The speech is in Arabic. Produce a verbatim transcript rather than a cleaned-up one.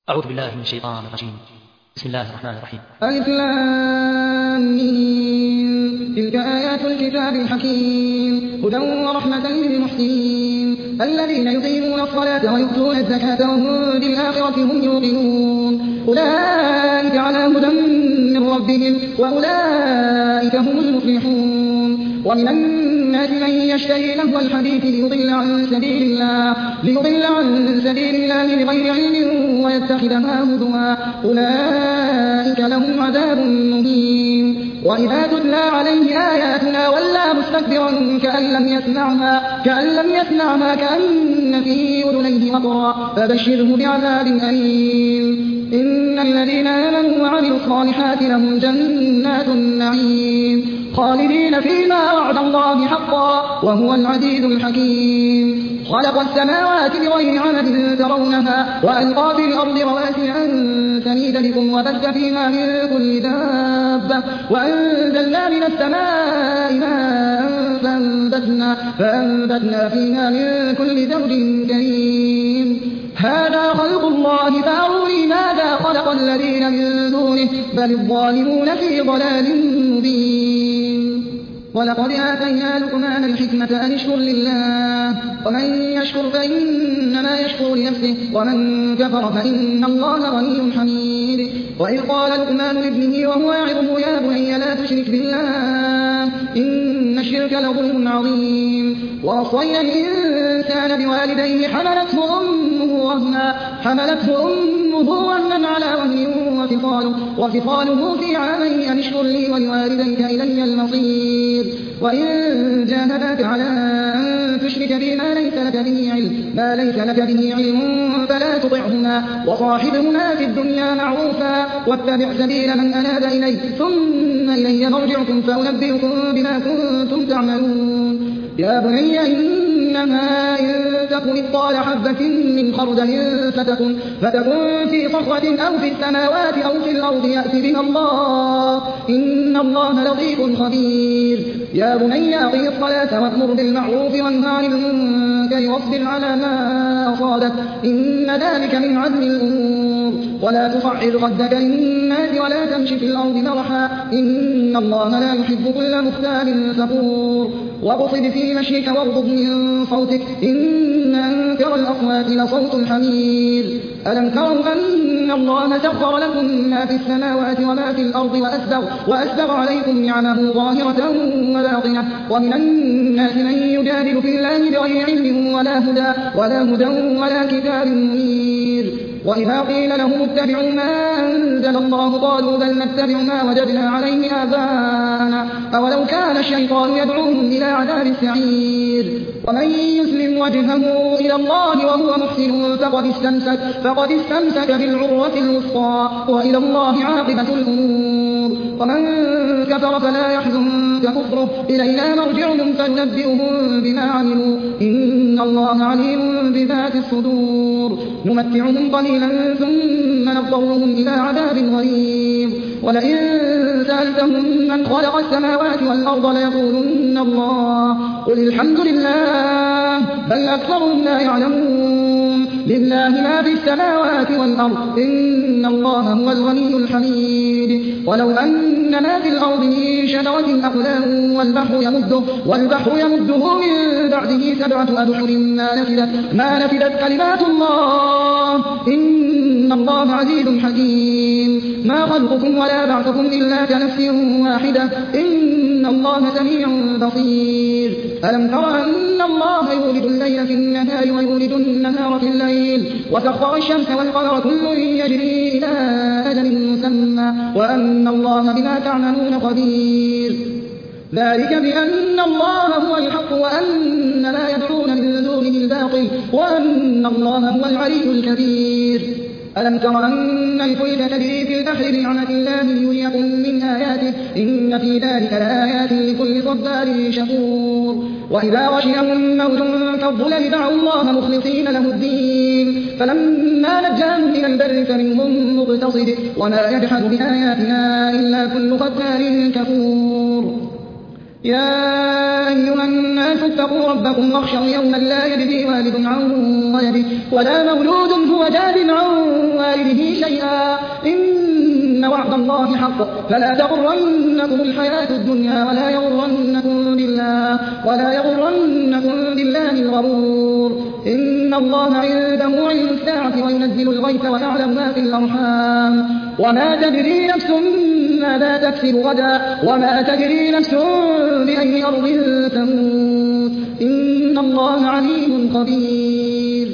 أعوذ بالله من الشيطان الرجيم. بسم الله الرحمن الرحيم. ألف لام ميم. تلك آيات الكتاب الحكيم هدى ورحمة للمحسنين الذين يقيمون الصلاة ويؤتون الزكاة وهم بالآخرة هم يوقنون أولئك على هدى من ربهم وأولئك هم المفلحون. ومن الناس من يشتري لهو الحديث ليضل عن سبيل الله ليضل عن سبيل الله بغير علم ويتخذها هزوا أولئك لهم عذاب مهين. وإذا تتلى عليه آياتنا ولى مستكبرا كأن لم يسمعها كأن لم يسمعها كأن في أذنيه وقرا فبشره بعذاب أليم. إن الذين آمنوا وعملوا الصالحات لهم جنات النعيم خالدين فيما وعد الله حقا وهو العزيز الحكيم. خلق السماوات بغير عمد ترونها وألقى في الأرض رواسي أن تميد بكم وبث فيها من كل دابة وأنزلنا من السماء ماء فأنبتنا, فأنبتنا فيها من كل زوج كريم. هذا خلق الله فأروني ماذا خلق الذين من دونه بل الظالمون في ضلال مبين. ولقد آتينا لقمان الحكمة أن اشكر لله ومن يشكر فإنما يشكر لنفسه ومن كفر فإن الله غني حميد. وإذ قال لقمان لابنه وهو يعظه يا بني لا تشرك بالله إن الشرك لظلم عظيم. ووصينا الإنسان بوالديه حملته أمه وهنا حملته أمه وهنا على وهن وفصاله, وفصاله في عامين أن اشكر لي ولوالديك إلي المصير. وإن جاهداك على أن تشرك بي ما ليس لك به علم ما ليس لك به علم فلا تطعهما وصاحبهما في الدنيا معروفا واتبع سبيل من أناب إلي ثم إلي مرجعكم فأنبئكم بما كنتم تعملون. يا بني إنما إن تكن مثقال حبة من خردل فتكن, فتكن في صخرة أو في السماوات أو في الأرض يأت بها الله إن الله لطيف خبير. يا بني أقم الصلاة وأمر بالمعروف وانه عن المنكر واصبر على ما أصابك إن ذلك من عزم الأمور. ولا تصعر خدك للناس ولا تمشي في الأرض مرحا إن الله لا يحب كل مختال فخور. واقصد في مشيك واغضض من صوتك إن أنكر الأصوات لصوت الحمير. ألم تروا أن الله سخر لكم ما في السماوات وما في الأرض وأسبغ, وأسبغ عليكم نعمه ظاهرة وباطنة ومن الناس من يجادل في الله بغير علم ولا هدى ولا هدى ولا كتاب منير. وإذا قيل لهم اتبعوا ما أنزل الله قالوا بل نتبع ما وجدنا عليه آباءنا أولو كان الشيطان يدعوهم إلى عذاب السعير. ومن يسلم وجهه إلى الله وهو محسن فقد استمسك, فقد استمسك بالعروة الوثقى وإلى الله عاقبة الأمور. ومن كفر فلا يحزنك كفره إلينا مرجعهم فننبئهم بما عملوا إن الله عليم بذات الصدور. نمتعهم قليلا ثم نضطرهم إلى عذاب غليظ. ولئن سألتهم من خلق السماوات والأرض ليقولن الله قل الحمد لله بل أكثرهم لا يعلمون. لله ما في السماوات والأرض إن الله هو الغني الحميد. ولو أن ما في الأرض من شجرة أقلام والبحر يمده, والبحر يمده من بعده سبعة أبحر ما نفدت, ما نفدت كلمات الله إن الله عزيز حكيم. ما خلقكم ولا بعثكم إلا كنفس واحدة إن الله سميع بصير. ألم تر أن الله يولد الليل في النهار ويولد النهار في الليل وسخر الشمس والقمر كل يجري إلى أجل مسمى وأن الله بما تعملون خبير. ذلك بأن الله هو الحق وأن ما يدعون من دونه الباطل وأن الله هو العلي الكبير. ألم تر أن الفلك تجري في البحر بنعمة الله ليريكم من آياته إن في ذلك لآيات لكل صبار شكور. وإذا غشيهم موج كالظلل دعوا الله مخلصين له الدين فلما نجاهم إلى البر فمنهم مقتصد وما يجحد بآياتنا إلا كل ختار كفور. يا أيها الناس اتقوا ربكم واخشوا يوما لا يجزي والد عن ولده ولا مولود هو جاز عن والده شيئا إن وعد الله حق فلا تغرنكم الحياة الدنيا ولا يغرنكم بالله ولا يغرنكم بالله الغرور إن الله عنده علم الساعة وينزل الغيث ويعلم ما في الأرحام وما تدري نفس ماذا تكسب غدا وما تدري نفس بأي أرض تموت إن الله عليم خبير